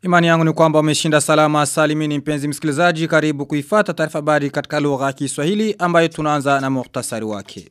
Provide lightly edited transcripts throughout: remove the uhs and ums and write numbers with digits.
Imani yangu ni kwamba umeshinda salama salimini mpenzi msikilizaji, karibu kuifuata taarifa habari katika lugha ya Kiswahili ambayo tunaanza na muhtasari wake.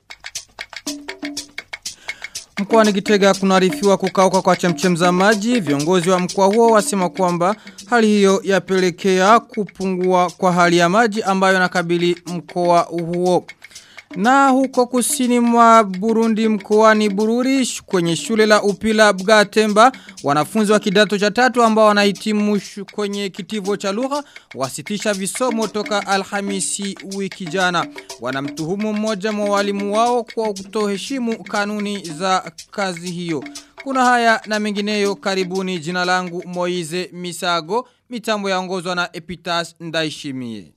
Mkoani Gitega kunaarifiwa kukauka kwa chemchem za maji. Viongozi wa mkoa huo wasema kwamba hali hiyo yapelekea kupungua kwa hali ya maji ambayo inakabili mkoa huo. Na huko kusini mwa Burundi mkoani Bururi kwenye shule la upila Bgatemba, wanafunzi wa kidato cha 3 ambao wanahitimu kwenye kitivo cha lugha wasitisha visomo toka Alhamisi wiki jana. Wanamtuhumu mmoja mwa walimu wao kwa kutoheshimu kanuni za kazi hiyo. Kuna haya na mengineyo, karibuni. Jina langu Moize Misago, mitambo yaongozwa na Epitas Ndaishimie.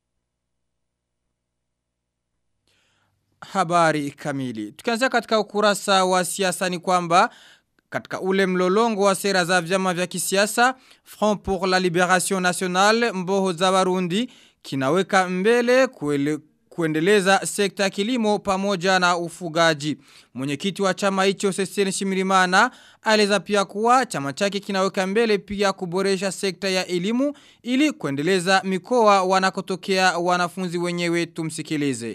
Habari kamili. Tukianzia katika ukurasa wa siasa ni kwamba katika ule mlolongo wa sera za vyama vya kisiasa, Front pour la Libération Nationale Mboho za Barundi kinaweka mbele kuendeleza sekta kilimo pamoja na ufugaji. Mwenyekiti wa chama hicho Sesene Shimirimana aleza pia kuwa chama chake kinaweka mbele pia kuboresha sekta ya elimu ili kuendeleza mikoa wanakotokea wanafunzi wenyewe. Tumsikilize.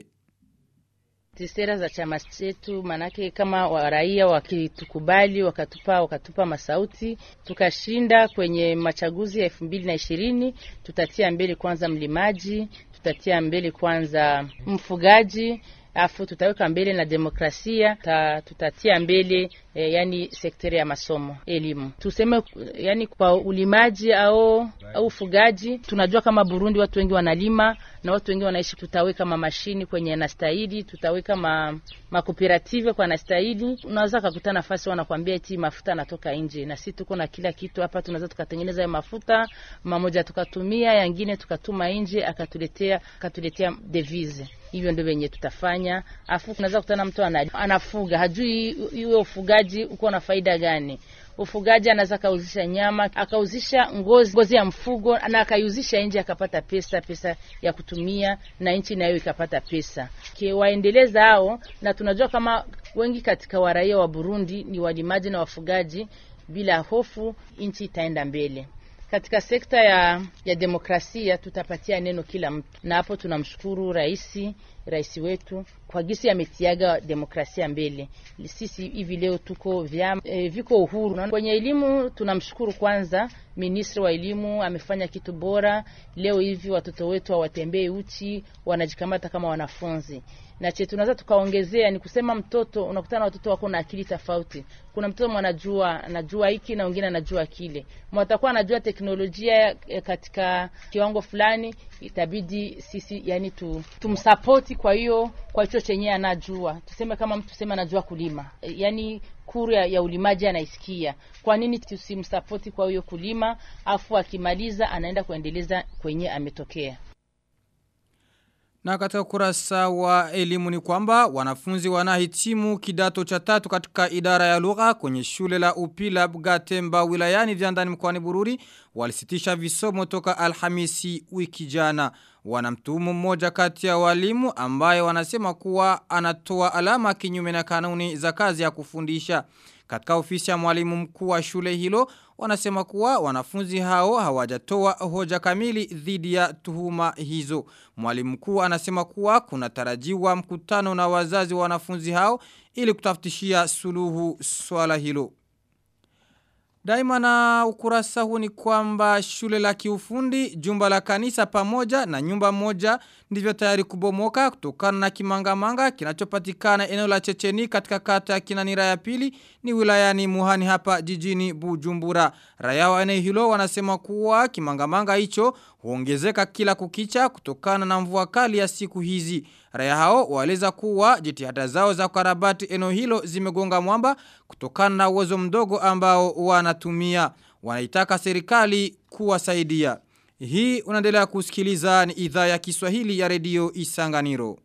Sera za chama chetu manake kama raia wakitukubali wakatupa masauti tukashinda kwenye machaguzi ya 2020, tutatia mbele kwanza mlimaji, tutatia mbele kwanza mfugaji, afu tutaweka mbele na demokrasia, tutatia mbele yani sekta ya masomo, elimu. Tuseme yani kwa ulimaji au ufugaji, tunajua kama Burundi watu wengi wanalima na watu wengi wanaishi, tutaweka mashini kwenye nastahili, tutaweka makooperative kwa nastahili. Unaweza kukutana nafasi wanakuambia eti mafuta yanatoka nje, na sisi tuko na kila kitu hapa, tunaweza tukatengeneza ya mafuta mmoja tukatumia, yangine tukatuma nje akatuletea devise. Hivyo ndio wenye tutafanya. Afu tunaweza kukutana mtu anafuga, hajui iwe ufugaji uko na faida gani. Ufugaji anaweza kauzisha nyama, akauzisha ngozi ya mfugo na akaiuzisha nje akapata pesa ya kutumia na nchi nayo ikapata pesa. Waendeleza hao, na tunajua kama wengi katika waraia wa Burundi ni walimaji na wafugaji, bila hofu nchi itaenda mbele. Katika sekta ya demokrasia tutapatia neno kila mtu. Na hapo tunamshukuru rais wetu kwa gisi ametiaga demokrasia mbele. Sisi hivi leo tuko viko uhuru. Kwenye elimu tunamshukuru kwanza ministri wa elimu, amefanya kitu bora. Leo hivi watoto wetu hawatembei uchi, wanajikamata kama wanafunzi. Na tunaweza tukaongezea ni kusema mtoto, unakutana watoto wako na akili tofauti. Kuna mtoto anajua hiki na mwingine anajua kile. Mtakuwa anajua teknolojia katika kiwango fulani, itabidi sisi yani tumsupport kwa hiyo hicho chenye anajua. Tuseme kama mtu anajua kulima, yani kuru ya ulimaji anaisikia. Kwa nini tusimsupport kwa hiyo kulima, afu akimaliza anaenda kuendeleza kwenye ametokea. Na katika ukurasa wa elimu ni kwamba wanafunzi wanahitimu kidato cha 3 katika idara ya lugha kwenye shule la upila Bgatemba wilayani Vyandani mkoani Bururi walisitisha visomo toka Alhamisi wiki jana. Wanamtuhumu mmoja kati ya walimu ambaye wanasema kuwa anatoa alama kinyume na kanuni za kazi ya kufundisha. Katika ofisi ya mwalimu mkuu wa shule hilo wanasema kuwa wanafunzi hao hawajatoa hoja kamili dhidi ya tuhuma hizo. Mwalimu mkuu anasema kuwa kuna tarajiwa mkutano na wazazi wa wanafunzi hao ili kutafutishia suluhu swala hilo. Daima na ukurasa huu ni kwamba shule la kiufundi, jumba la kanisa pamoja na nyumba moja ndivyo tayari kubomoka kutokana na kimangamanga kinachopatikana eneo la Checheni katika kata ya Kinanira ya pili ni wilayani Muhani hapa jijini Bujumbura. Raia wa eneo hilo wanasema kuwa kimangamanga hicho huongezeka kila kukicha kutokana na mvua kali ya siku hizi. Raia hao waeleza kuwa jitihada zao za kukarabati eneo hilo zimegonga mwamba kutokana na uwezo mdogo ambao wanatumia. Wanaitaka serikali kuwasaidia. Hii unaendelea kusikiliza, ni idhaa ya Kiswahili ya redio Isanganiro.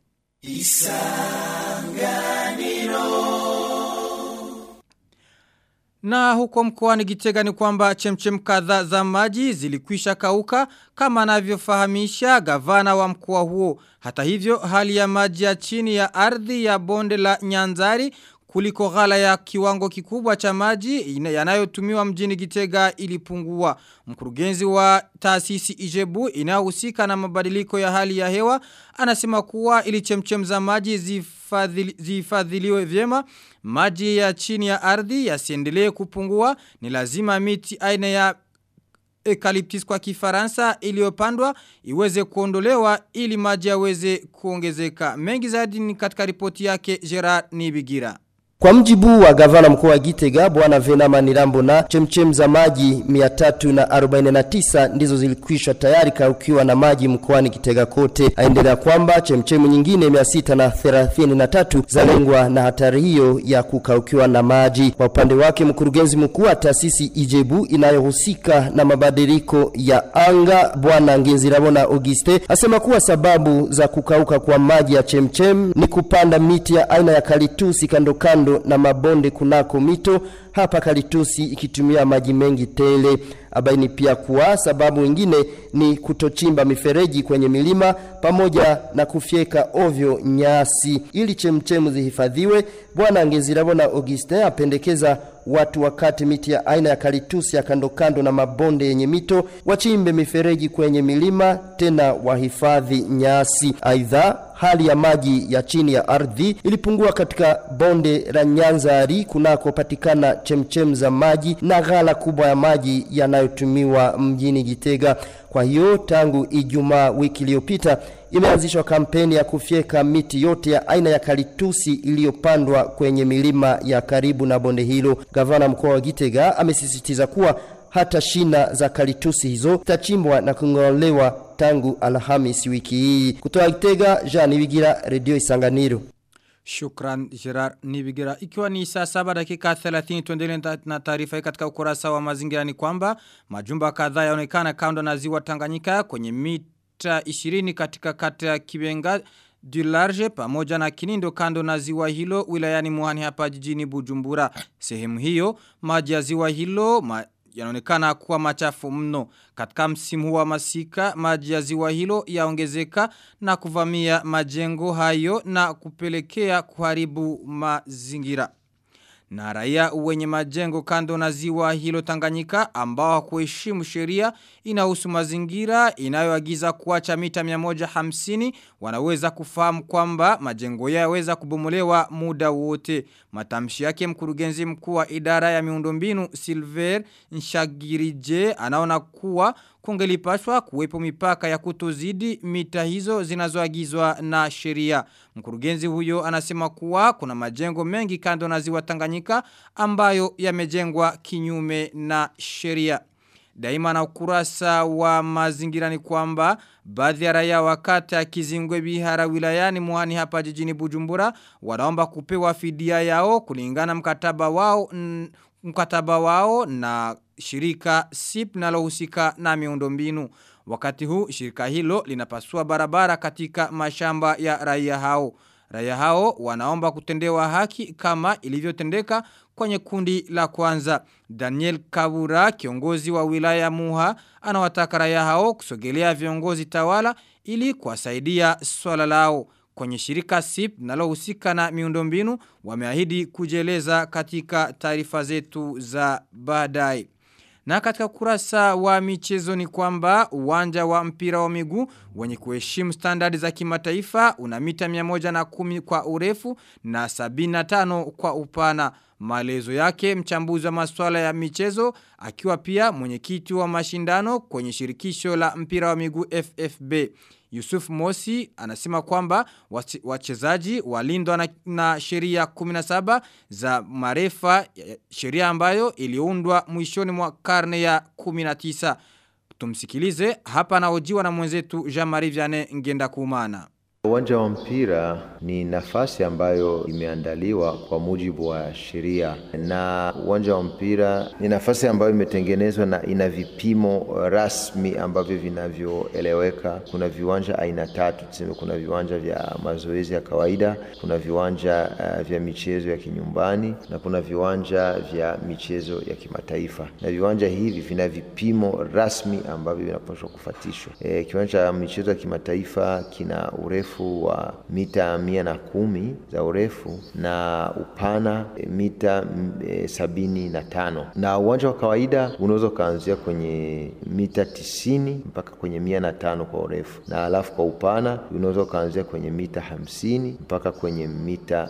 Na huko mkoani Gitega ni kwamba chemchem kadhaa za maji zilikwisha kauka kama anavyofahamisha gavana wa mkoa huo. Hata hivyo hali ya maji ya chini ya ardhi ya bonde la Nyanzari kuliko ghala ya kiwango kikubwa cha maji yanayotumiwa mjini Gitega ilipungua. Mkurugenzi wa taasisi Ijebu inayohusika na mabadiliko ya hali ya hewa anasema kuwa ili chemchem za maji zifadhiliwe vyema, maji ya chini ya ardhi yasiendelee kupungua, ni lazima miti aina ya eucalyptus kwa Kifaransa iliyopandwa iweze kuondolewa ili maji yaweze kuongezeka. Mengi zaidi ni katika ripoti yake Gerard Nibigira. Kwa mjibu wa gavana mkuu wa Gitega Bwana Venama Nirambona, chemchem za maji 349 ndizo zilikwisha tayari kaukiwa na maji mkoani Gitega kote. Aendelea kwamba chemchem nyingine 633 zalengwa na hatari hiyo ya kukaukiwa na maji. Kwa upande wake mkurugenzi mkuu wa taasisi Ijebu inayohusika na mabadiliko ya anga Bwana Ngenzirabona Auguste asema kuwa sababu za kukauka kwa maji ya chemchem ni kupanda miti ya aina ya kalitusi kando na mabonde kunako mito, hapa kalitusi ikitumia maji mengi tele. Abaini pia kuwa sababu nyingine ni kutochimba mifereji kwenye milima pamoja na kufyeka ovyo nyasi. Ili chemchemu zihifadhiwe, Bwana Ngenzirabona Auguste apendekeza watu wakati miti ya aina ya kalitusi ya kando na mabonde yenye mito wachimbe mifereji kwenye milima, tena wahifadhi nyasi. Aidha, hali ya maji ya chini ya ardhi ilipungua katika bonde la Nyanzari kunako patikana chemchem za maji na ghala kubwa ya maji yanayotumiwa mjini Gitega. Kwa hiyo tangu Ijumaa wiki iliyopita imeanzishwa kampeni ya kufyeka miti yote ya aina ya kalitusi iliyopandwa kwenye milima ya karibu na bonde hilo. Gavana mkoa wa Gitega amesisitiza kuwa hata shina za kalitusi hizo tachimbwa na kungolewa tangu Alhamisi wiki hii. Kutoka Gitega, Jean Nibigira, Radio Isanganiro. Shukran Gerard Nibigira. Ikiwa ni saa 7 dakika 30 tuendelee na taarifa hii katika ukurasa wa mazingira ni kwamba majumba kadhaa yaonekana kando na ziwa Tanganyika kwenye mita 20 katika kata ya Kibenga du Large pamoja na Kinindo kando na ziwa hilo wilayani Muhani hapa jijini Bujumbura. Sehemu hiyo maji ya ziwa hilo yanaonekana kuwa machafu mno. Katika msimu wa masika maji ya ziwa hilo yaongezeka na kuvamia majengo hayo na kupelekea kuharibu mazingira. Na raia wenye majengo kando na ziwa hilo Tanganyika ambao hakuheshimu sheria inahusu mazingira inayoagiza kuacha mita 150 wanaweza kufahamu kwamba majengo yaweza kubomolewa muda wote. Matamshi yake mkurugenzi mkuu wa idara ya miundombinu Silver Nshagirije anaona kuwa kungelipashwa kuwepo mipaka ya kutozidi mita hizo zinazoagizwa na sheria. Mkurugenzi huyo anasema kuwa kuna majengo mengi kando na ziwa Tanganyika ambayo yamejengwa kinyume na sheria. Daima na ukurasa wa mazingira ni kwamba baadhi ya raia wakati ya Kizingwe Bihara wilayani Muhani hapa jijini Bujumbura wanaomba kupewa fidia yao kulingana mkataba wao na shirika SIP nalohusika na miundombinu. Wakati huu shirika hilo linapasua barabara katika mashamba ya raia hao. Raia hao wanaomba kutendewa haki kama ilivyotendeka kwenye kundi la kwanza. Daniel Kabura, kiongozi wa wilaya Muha, anawataka raia hao kusogelea viongozi tawala ili kuwasaidia swala lao. Kwenye shirika SIP nalohusika na miundombinu wameahidi kujeleza katika taarifa zetu za baadaye. Na katika kurasa wa michezo ni kwamba uwanja wa mpira wa miguu wenye kuheshimu standardi za kimataifa una mita 110 kwa urefu na 75 kwa upana. Maelezo yake mchambuzi wa masuala ya michezo akiwa pia mwenyekiti wa mashindano kwenye shirikisho la mpira wa miguu FFB. Yusuf Mosi anasema kwamba wachezaji walindwa na sheria 17 za marefa, sheria ambayo iliundwa mwishoni mwa karne ya 19. Tumsikilize hapa anahojiwa na mwenzetu Jean-Marie Vianney Ngendakumana. Uwanja wa mpira ni nafasi ambayo imeandaliwa kwa mujibu wa sheria, na uwanja wa mpira ni nafasi ambayo imetengenezwa na ina vipimo rasmi ambavyo vinavyoeleweka. Kuna viwanja aina tatu, tuseme kuna viwanja vya mazoezi ya kawaida, kuna viwanja vya michezo ya kinyumbani na kuna viwanja vya michezo ya kimataifa. Na viwanja hivi vina vipimo rasmi ambavyo vinapaswa kufuatishwa. Kiwanja cha michezo ya kimataifa kina urefu urefu wa mita 110 za urefu na upana mita 75. Na uwanja wa kawaida unaweza kuanzia kwenye mita 90 mpaka kwenye 105 kwa urefu. Na alafu kwa upana unaweza kuanzia kwenye mita 50 mpaka kwenye mita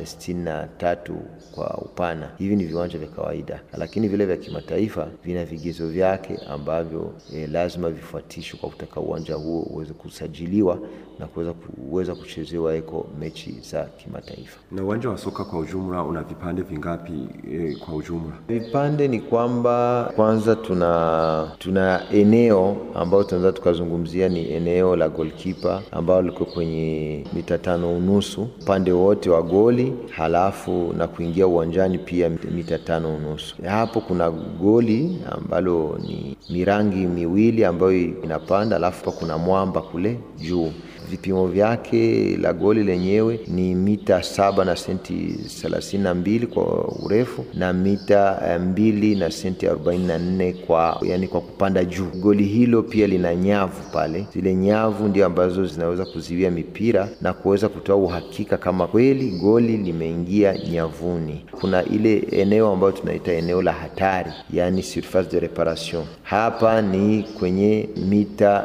63 kwa upana. Hivi ni viwanja vya kawaida. Lakini vile vya kimataifa vina vigezo vyake ambavyo lazima vifuatishwe kwa kutaka uwanja huo uweze kusajiliwa na kuweza kuchezewa mechi za kimataifa. Na uwanja wa soka kwa ujumla una vipande vingapi kwa ujumla? Vipande ni kwamba kwanza tuna eneo ambao tunaweza tukazungumzia ni eneo la goalkeeper ambao liko kwenye mita 5.5 upande wote wa goli, halafu na kuingia uwanjani pia mita 5.5. Hapo kuna goli ambalo ni rangi miwili ambayo inapanda, halafu kuna mwamba kule juu. Vipimo vyake la goli lenyewe ni mita 7 na senti 32 kwa urefu na mita 2 na senti 44 kwa kupanda juu. Goli hilo pia lina nyavu pale. Zile nyavu ndio ambazo zinaweza kuziwia mipira na kuweza kutoa uhakika kama kweli goli limeingia nyavuni. Kuna ile eneo ambayo tunaita eneo la hatari, yani surface de reparation. Hapa ni kwenye mita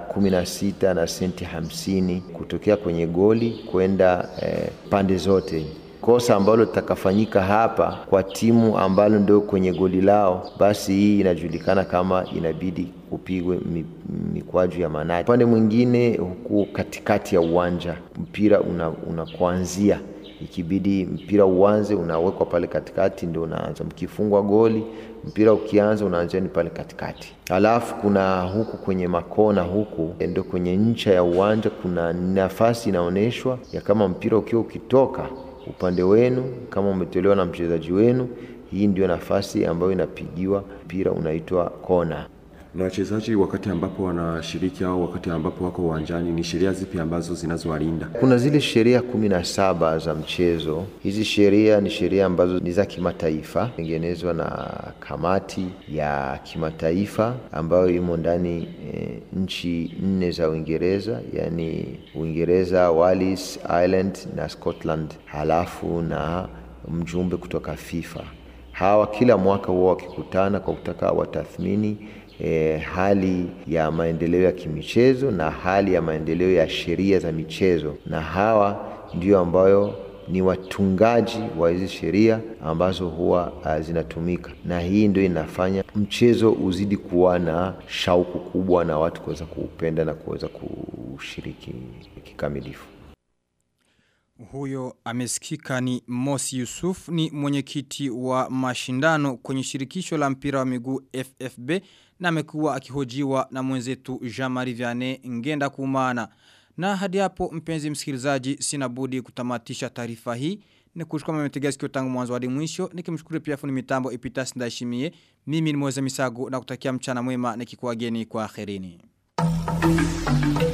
16 na senti 50 kutokea kwenye goli kwenda pande zote. Kosa ambalo litakafanyika hapa kwa timu ambalo ndio kwenye goli lao, basi hii inajulikana kama inabidi kupigwe mikwaju ya manati. Pande mwingine huku katikati ya uwanja mpira unakuanzia, ikibidi mpira uanze unawekwa pale katikati ndio unaanza. Mkifungwa goli mpira ukianza unaanzia ni pale katikati. Alafu kuna huku kwenye makona huku ndio kwenye ncha ya uwanja kuna nafasi inaoneshwa ya kama mpira ukiwa ukitoka upande wenu kama umetolewa na mchezaji wenu, hii ndio nafasi ambayo inapigiwa mpira unaitwa kona. Na wachezaji wakati ambapo wanashiriki au wakati ambapo wako uwanjani ni sheria zipi ambazo zinazowalinda? Kuna zile sheria 17 za mchezo. Hizi sheria ni sheria ambazo ni za kimataifa, tengenezwa na kamati ya kimataifa ambayo imo ndani nchi 4 za Uingereza, yani Uingereza, Wales, Ireland na Scotland, halafu na mjumbe kutoka FIFA. Hawa kila mwaka huwa wakikutana kwa kutaka watathmini hali ya maendeleo ya kimichezo na hali ya maendeleo ya sheria za michezo, na hawa ndio ambayo ni watungaji wa hizi sheria ambazo huwa zinatumika, na hii ndio inafanya mchezo uzidi kuwa na shauku kubwa na watu kuweza kuupenda na kuweza kushiriki kikamilifu. Huyo amesikika ni Mosi Yusuf, ni mwenyekiti wa mashindano kwenye shirikisho la mpira wa miguu FFB, na amekuwa akihojiwa na mwenzetu Jean-Marie Vianney Ngenda Kumana. Na hadi hapo mpenzi msikilizaji, sina budi kutamatisha taarifa hii. Nikushukuru mmetegea sikio tangu mwanzo hadi mwisho. Nikimshukuru pia fundi mitambo Epitas Ndashimiye. Mimi ni Moze Misago na kutakia mchana mwema nikikuageni kwa akhirini.